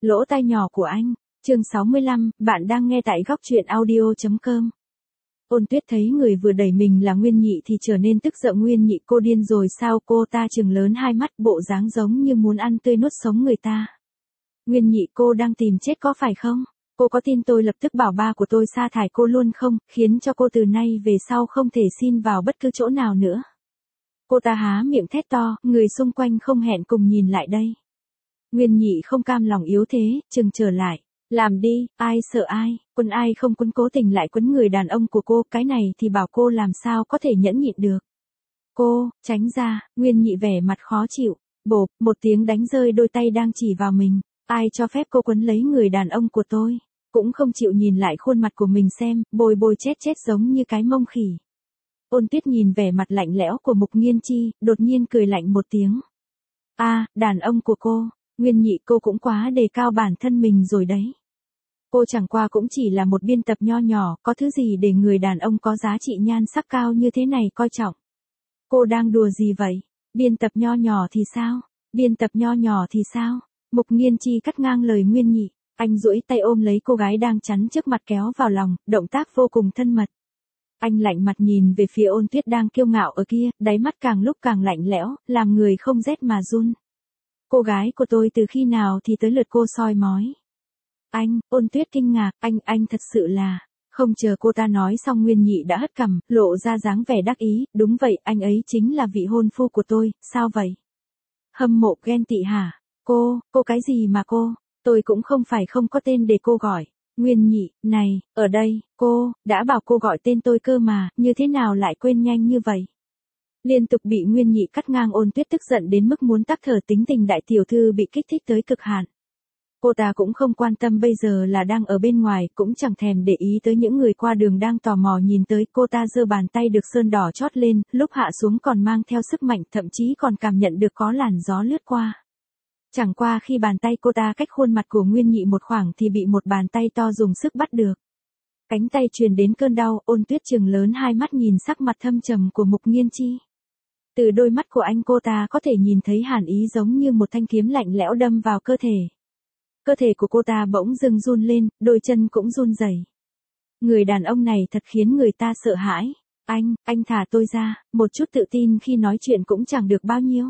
Lỗ tai nhỏ của anh, chương 65, bạn đang nghe tại góc truyện audio.com. Ôn Tuyết thấy người vừa đẩy mình là Nguyên Nhị thì trở nên tức giận. Nguyên Nhị, cô điên rồi sao? Cô ta trừng lớn hai mắt, bộ dáng giống như muốn ăn tươi nuốt sống người ta. Nguyên Nhị, cô đang tìm chết có phải không? Cô có tin tôi lập tức bảo ba của tôi sa thải cô luôn không, khiến cho cô từ nay về sau không thể xin vào bất cứ chỗ nào nữa. Cô ta há miệng thét to, người xung quanh không hẹn cùng nhìn lại đây. Nguyên Nhị không cam lòng yếu thế, chừng trở lại. Làm đi, ai sợ ai, quấn ai không quấn, cố tình lại quấn người đàn ông của cô, cái này thì bảo cô làm sao có thể nhẫn nhịn được. Cô, tránh ra, Nguyên Nhị vẻ mặt khó chịu, bộp, một tiếng đánh rơi đôi tay đang chỉ vào mình. Ai cho phép cô quấn lấy người đàn ông của tôi, cũng không chịu nhìn lại khuôn mặt của mình xem, bôi bôi chết giống như cái mông khỉ. Ôn Tuyết nhìn vẻ mặt lạnh lẽo của Mục Nghiên Chi, đột nhiên cười lạnh một tiếng. Đàn ông của cô, Nguyên Nhị, cô cũng quá đề cao bản thân mình rồi đấy. Cô chẳng qua cũng chỉ là một biên tập nho nhỏ, có thứ gì để người đàn ông có giá trị nhan sắc cao như thế này coi trọng. Cô đang đùa gì vậy? Biên tập nho nhỏ thì sao? Biên tập nho nhỏ thì sao? Mục Nghiên Chi cắt ngang lời Nguyên Nhị, anh duỗi tay ôm lấy cô gái đang chắn trước mặt kéo vào lòng, động tác vô cùng thân mật. Anh lạnh mặt nhìn về phía Ôn Tuyết đang kiêu ngạo ở kia, đáy mắt càng lúc càng lạnh lẽo, làm người không rét mà run. Cô gái của tôi từ khi nào thì tới lượt cô soi mói? Anh, Ôn Tuyết kinh ngạc, anh thật sự là... Không chờ cô ta nói xong, Nguyên Nhị đã hất cằm, lộ ra dáng vẻ đắc ý, đúng vậy, anh ấy chính là vị hôn phu của tôi, sao vậy? Hâm mộ ghen tị hả? Cô cái gì mà cô? Tôi cũng không phải không có tên để cô gọi. Nguyên Nhị, này, ở đây, cô, đã bảo cô gọi tên tôi cơ mà, như thế nào lại quên nhanh như vậy? Liên tục bị Nguyên Nhị cắt ngang, Ôn Tuyết tức giận đến mức muốn tắc thở, tính tình đại tiểu thư bị kích thích tới cực hạn. Cô ta cũng không quan tâm bây giờ là đang ở bên ngoài, cũng chẳng thèm để ý tới những người qua đường đang tò mò nhìn tới. Cô ta giơ bàn tay được sơn đỏ chót lên, lúc hạ xuống còn mang theo sức mạnh, thậm chí còn cảm nhận được có làn gió lướt qua. Chẳng qua khi bàn tay cô ta cách khuôn mặt của Nguyên Nhị một khoảng thì bị một bàn tay to dùng sức bắt được. Cánh tay truyền đến cơn đau, Ôn Tuyết trừng lớn hai mắt nhìn sắc mặt thâm trầm của Mục Nghiên Chi. Từ đôi mắt của anh cô ta có thể nhìn thấy hàn ý giống như một thanh kiếm lạnh lẽo đâm vào cơ thể. Cơ thể của cô ta bỗng dưng run lên, đôi chân cũng run rẩy. Người đàn ông này thật khiến người ta sợ hãi. Anh thả tôi ra, một chút tự tin khi nói chuyện cũng chẳng được bao nhiêu.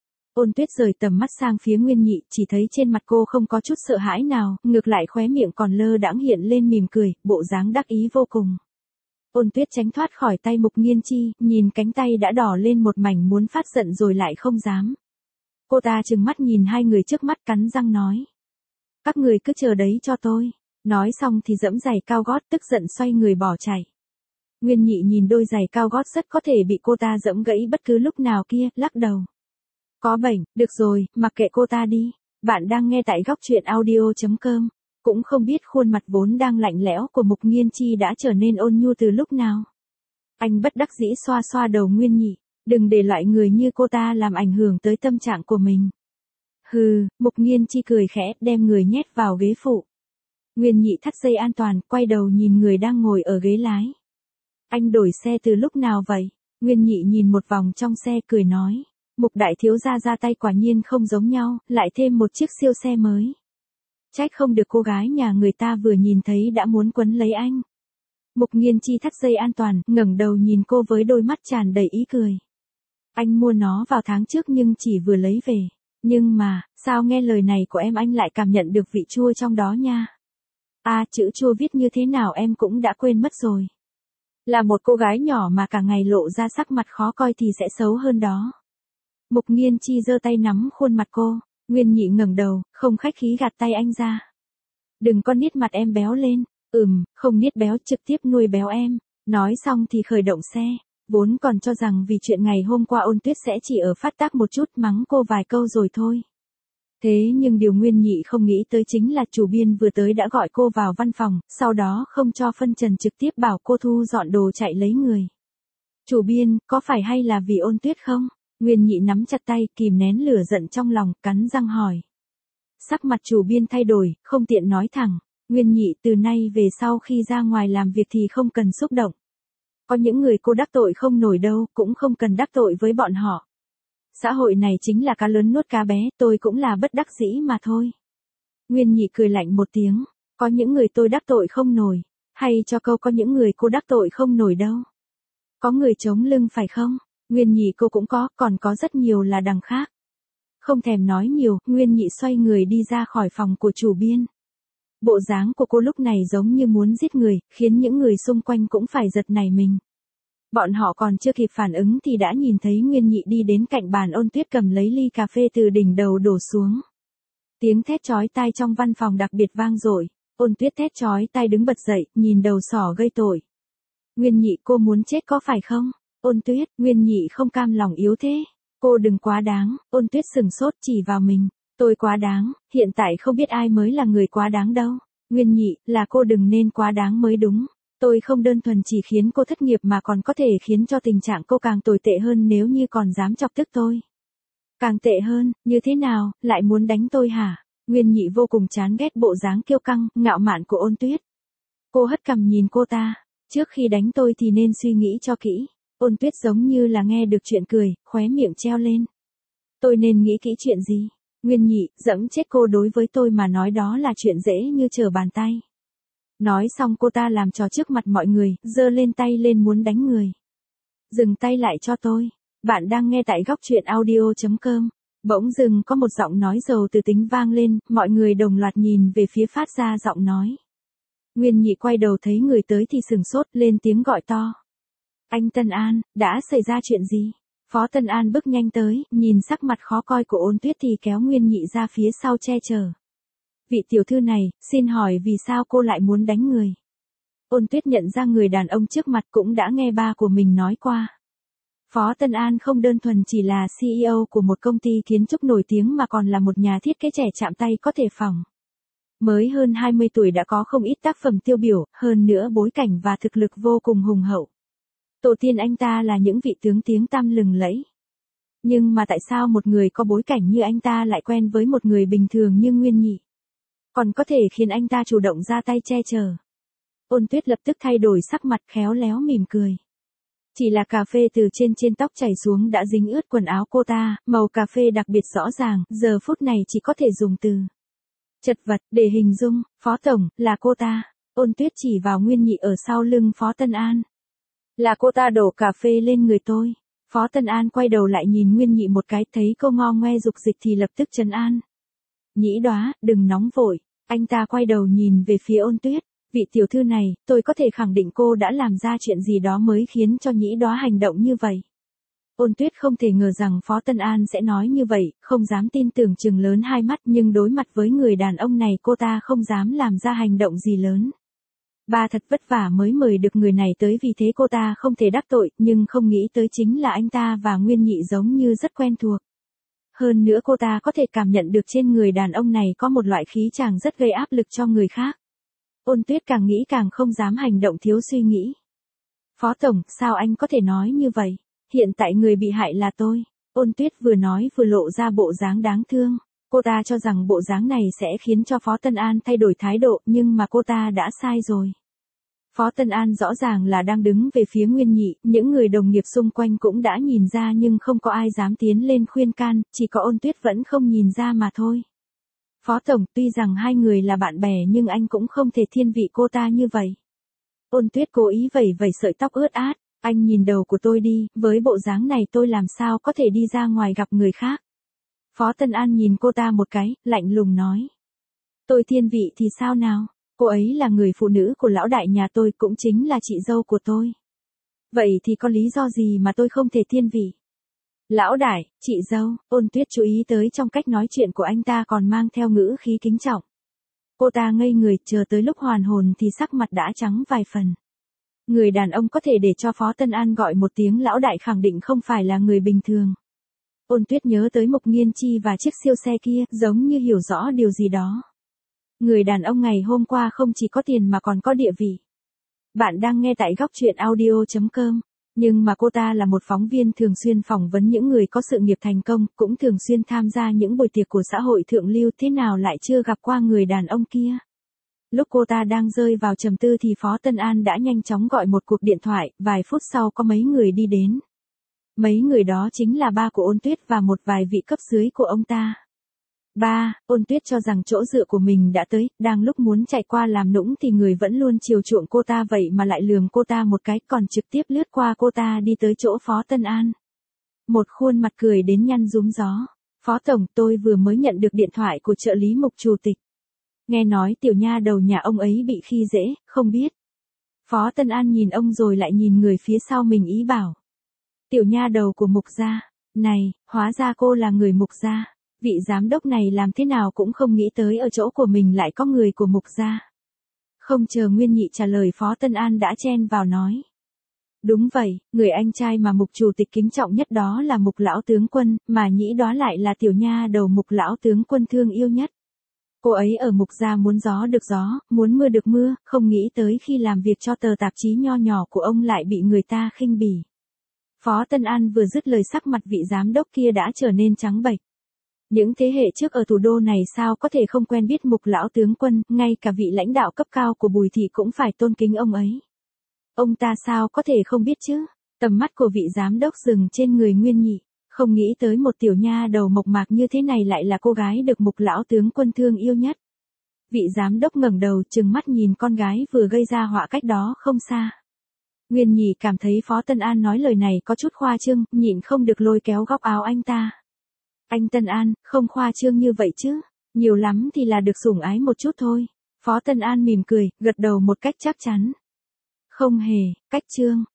Ôn Tuyết rời tầm mắt sang phía Nguyên Nhị, chỉ thấy trên mặt cô không có chút sợ hãi nào, ngược lại khóe miệng còn lơ đãng hiện lên mỉm cười, bộ dáng đắc ý vô cùng. Ôn Tuyết tránh thoát khỏi tay Mục Nghiên Chi, nhìn cánh tay đã đỏ lên một mảnh muốn phát giận rồi lại không dám. Cô ta trừng mắt nhìn hai người trước mắt, cắn răng nói. Các người cứ chờ đấy cho tôi. Nói xong thì giẫm giày cao gót, tức giận xoay người bỏ chạy. Nguyên Nhị nhìn đôi giày cao gót rất có thể bị cô ta giẫm gãy bất cứ lúc nào kia, lắc đầu. Có bệnh, được rồi, mặc kệ cô ta đi. Bạn đang nghe tại góc truyện audio.com. Cũng không biết khuôn mặt vốn đang lạnh lẽo của Mục Nghiên Chi đã trở nên ôn nhu từ lúc nào. Anh bất đắc dĩ xoa xoa đầu Nguyên Nhị, đừng để loại người như cô ta làm ảnh hưởng tới tâm trạng của mình. Hừ, Mục Nghiên Chi cười khẽ, đem người nhét vào ghế phụ. Nguyên Nhị thắt dây an toàn, quay đầu nhìn người đang ngồi ở ghế lái. Anh đổi xe từ lúc nào vậy? Nguyên Nhị nhìn một vòng trong xe cười nói. Mục đại thiếu gia ra tay quả nhiên không giống nhau, lại thêm một chiếc siêu xe mới. Trách không được cô gái nhà người ta vừa nhìn thấy đã muốn quấn lấy anh. Mục Nghiên Chi thắt dây an toàn, ngẩng đầu nhìn cô với đôi mắt tràn đầy ý cười. Anh mua nó vào tháng trước nhưng chỉ vừa lấy về. Nhưng mà, sao nghe lời này của em anh lại cảm nhận được vị chua trong đó nha. Chữ chua viết như thế nào em cũng đã quên mất rồi. Là một cô gái nhỏ mà cả ngày lộ ra sắc mặt khó coi thì sẽ xấu hơn đó. Mục Nghiên Chi giơ tay nắm khuôn mặt cô, Nguyên Nhị ngẩng đầu, không khách khí gạt tay anh ra. Đừng có niết mặt em béo lên, không niết béo, trực tiếp nuôi béo em. Nói xong thì khởi động xe, vốn còn cho rằng vì chuyện ngày hôm qua Ôn Tuyết sẽ chỉ ở phát tác một chút mắng cô vài câu rồi thôi. Thế nhưng điều Nguyên Nhị không nghĩ tới chính là chủ biên vừa tới đã gọi cô vào văn phòng, sau đó không cho phân trần trực tiếp bảo cô thu dọn đồ chạy lấy người. Chủ biên, có phải hay là vì Ôn Tuyết không? Nguyên Nhị nắm chặt tay, kìm nén lửa giận trong lòng, cắn răng hỏi. Sắc mặt chủ biên thay đổi, không tiện nói thẳng. Nguyên Nhị, từ nay về sau khi ra ngoài làm việc thì không cần xúc động. Có những người cô đắc tội không nổi đâu, cũng không cần đắc tội với bọn họ. Xã hội này chính là cá lớn nuốt cá bé, tôi cũng là bất đắc dĩ mà thôi. Nguyên Nhị cười lạnh một tiếng, có những người tôi đắc tội không nổi, hay cho câu có những người cô đắc tội không nổi đâu. Có người chống lưng phải không? Nguyên Nhị cô cũng có, còn có rất nhiều là đằng khác. Không thèm nói nhiều, Nguyên Nhị xoay người đi ra khỏi phòng của chủ biên. Bộ dáng của cô lúc này giống như muốn giết người, khiến những người xung quanh cũng phải giật nảy mình. Bọn họ còn chưa kịp phản ứng thì đã nhìn thấy Nguyên Nhị đi đến cạnh bàn Ôn Tuyết cầm lấy ly cà phê từ đỉnh đầu đổ xuống. Tiếng thét chói tai trong văn phòng đặc biệt vang dội. Ôn Tuyết thét chói tai đứng bật dậy, nhìn đầu sỏ gây tội. Nguyên Nhị cô muốn chết có phải không? Ôn Tuyết, Nguyên Nhị không cam lòng yếu thế. Cô đừng quá đáng, Ôn Tuyết sừng sốt chỉ vào mình. Tôi quá đáng, hiện tại không biết ai mới là người quá đáng đâu. Nguyên Nhị, là cô đừng nên quá đáng mới đúng. Tôi không đơn thuần chỉ khiến cô thất nghiệp mà còn có thể khiến cho tình trạng cô càng tồi tệ hơn nếu như còn dám chọc tức tôi. Càng tệ hơn, như thế nào, lại muốn đánh tôi hả? Nguyên Nhị vô cùng chán ghét bộ dáng kiêu căng, ngạo mạn của Ôn Tuyết. Cô hất cằm nhìn cô ta, trước khi đánh tôi thì nên suy nghĩ cho kỹ. Ôn Tuyết giống như là nghe được chuyện cười, khóe miệng treo lên. Tôi nên nghĩ kỹ chuyện gì? Nguyên Nhị, giẫm chết cô đối với tôi mà nói đó là chuyện dễ như trở bàn tay. Nói xong cô ta làm trò trước mặt mọi người, giơ lên tay lên muốn đánh người. Dừng tay lại cho tôi. Bạn đang nghe tại góc truyện audio.com. Bỗng dưng có một giọng nói giàu từ tính vang lên, mọi người đồng loạt nhìn về phía phát ra giọng nói. Nguyên Nhị quay đầu thấy người tới thì sừng sốt lên tiếng gọi to. Anh Tân An, đã xảy ra chuyện gì? Phó Tân An bước nhanh tới, nhìn sắc mặt khó coi của Ôn Tuyết thì kéo Nguyên Nhị ra phía sau che chở. Vị tiểu thư này, xin hỏi vì sao cô lại muốn đánh người? Ôn Tuyết nhận ra người đàn ông trước mặt cũng đã nghe ba của mình nói qua. Phó Tân An không đơn thuần chỉ là CEO của một công ty kiến trúc nổi tiếng mà còn là một nhà thiết kế trẻ chạm tay có thể phỏng. Mới hơn 20 tuổi đã có không ít tác phẩm tiêu biểu, hơn nữa bối cảnh và thực lực vô cùng hùng hậu. Tổ tiên anh ta là những vị tướng tiếng tăm lừng lẫy. Nhưng mà tại sao một người có bối cảnh như anh ta lại quen với một người bình thường như Nguyên Nhị? Còn có thể khiến anh ta chủ động ra tay che chở. Ôn Tuyết lập tức thay đổi sắc mặt khéo léo mỉm cười. Chỉ là cà phê từ trên tóc chảy xuống đã dính ướt quần áo cô ta, màu cà phê đặc biệt rõ ràng, giờ phút này chỉ có thể dùng từ chật vật để hình dung. Phó Tổng, là cô ta. Ôn Tuyết chỉ vào Nguyên Nhị ở sau lưng Phó Tân An. Là cô ta đổ cà phê lên người tôi. Phó Tân An quay đầu lại nhìn Nguyên Nhị một cái, thấy cô ngo ngoe dục dịch thì lập tức trấn an. Nhĩ Đóa, đừng nóng vội. Anh ta quay đầu nhìn về phía Ôn Tuyết. Vị tiểu thư này, tôi có thể khẳng định cô đã làm ra chuyện gì đó mới khiến cho Nhĩ Đóa hành động như vậy. Ôn Tuyết không thể ngờ rằng Phó Tân An sẽ nói như vậy, không dám tin tưởng trừng lớn hai mắt, nhưng đối mặt với người đàn ông này cô ta không dám làm ra hành động gì lớn. Bà thật vất vả mới mời được người này tới vì thế cô ta không thể đắc tội, nhưng không nghĩ tới chính là anh ta và Nguyên Nhị giống như rất quen thuộc. Hơn nữa cô ta có thể cảm nhận được trên người đàn ông này có một loại khí chàng rất gây áp lực cho người khác. Ôn Tuyết càng nghĩ càng không dám hành động thiếu suy nghĩ. Phó Tổng, sao anh có thể nói như vậy? Hiện tại người bị hại là tôi. Ôn Tuyết vừa nói vừa lộ ra bộ dáng đáng thương. Cô ta cho rằng bộ dáng này sẽ khiến cho Phó Tân An thay đổi thái độ, nhưng mà cô ta đã sai rồi. Phó Tân An rõ ràng là đang đứng về phía Nguyên Nhị, những người đồng nghiệp xung quanh cũng đã nhìn ra nhưng không có ai dám tiến lên khuyên can, chỉ có Ôn Tuyết vẫn không nhìn ra mà thôi. Phó Tổng, tuy rằng hai người là bạn bè nhưng anh cũng không thể thiên vị cô ta như vậy. Ôn Tuyết cố ý vẩy vẩy sợi tóc ướt át, anh nhìn đầu của tôi đi, với bộ dáng này tôi làm sao có thể đi ra ngoài gặp người khác. Phó Tân An nhìn cô ta một cái, lạnh lùng nói. Tôi thiên vị thì sao nào, cô ấy là người phụ nữ của lão đại nhà tôi, cũng chính là chị dâu của tôi. Vậy thì có lý do gì mà tôi không thể thiên vị? Lão đại, chị dâu, Ôn Tuyết chú ý tới trong cách nói chuyện của anh ta còn mang theo ngữ khí kính trọng. Cô ta ngây người, chờ tới lúc hoàn hồn thì sắc mặt đã trắng vài phần. Người đàn ông có thể để cho Phó Tân An gọi một tiếng lão đại khẳng định không phải là người bình thường. Ôn Tuyết nhớ tới Mục Nghiên Chi và chiếc siêu xe kia, giống như hiểu rõ điều gì đó. Người đàn ông ngày hôm qua không chỉ có tiền mà còn có địa vị. Bạn đang nghe tại góc truyện audio.com. Nhưng mà cô ta là một phóng viên thường xuyên phỏng vấn những người có sự nghiệp thành công, cũng thường xuyên tham gia những buổi tiệc của xã hội thượng lưu, thế nào lại chưa gặp qua người đàn ông kia. Lúc cô ta đang rơi vào trầm tư thì Phó Tân An đã nhanh chóng gọi một cuộc điện thoại, vài phút sau có mấy người đi đến. Mấy người đó chính là ba của Ôn Tuyết và một vài vị cấp dưới của ông ta. 3. Ôn Tuyết cho rằng chỗ dựa của mình đã tới, đang lúc muốn chạy qua làm nũng thì người vẫn luôn chiều chuộng cô ta vậy mà lại lườm cô ta một cái, còn trực tiếp lướt qua cô ta đi tới chỗ Phó Tân An. Một khuôn mặt cười đến nhăn rúm gió. Phó Tổng, tôi vừa mới nhận được điện thoại của trợ lý Mục chủ tịch. Nghe nói tiểu nha đầu nhà ông ấy bị khi dễ, không biết. Phó Tân An nhìn ông rồi lại nhìn người phía sau mình ý bảo. Tiểu nha đầu của Mục gia. Này, hóa ra cô là người Mục gia. Vị giám đốc này làm thế nào cũng không nghĩ tới ở chỗ của mình lại có người của Mục gia. Không chờ Nguyên Nhị trả lời Phó Tân An đã chen vào nói. Đúng vậy, người anh trai mà Mục chủ tịch kính trọng nhất đó là Mục lão tướng quân, mà Nhĩ đó lại là tiểu nha đầu Mục lão tướng quân thương yêu nhất. Cô ấy ở Mục gia muốn gió được gió, muốn mưa được mưa, không nghĩ tới khi làm việc cho tờ tạp chí nho nhỏ của ông lại bị người ta khinh bỉ. Phó Tân An vừa dứt lời sắc mặt vị giám đốc kia đã trở nên trắng bệch. Những thế hệ trước ở thủ đô này sao có thể không quen biết Mục lão tướng quân, ngay cả vị lãnh đạo cấp cao của Bùi thị cũng phải tôn kính ông ấy. Ông ta sao có thể không biết chứ? Tầm mắt của vị giám đốc dừng trên người Nguyên Nhị, không nghĩ tới một tiểu nha đầu mộc mạc như thế này lại là cô gái được Mục lão tướng quân thương yêu nhất. Vị giám đốc ngẩng đầu trừng mắt nhìn con gái vừa gây ra họa cách đó không xa. Nguyên Nhị cảm thấy Phó Tân An nói lời này có chút khoa trương, nhịn không được lôi kéo góc áo anh ta. Anh Tân An, không khoa trương như vậy chứ, nhiều lắm thì là được sủng ái một chút thôi. Phó Tân An mỉm cười, gật đầu một cách chắc chắn. Không hề, cách trương.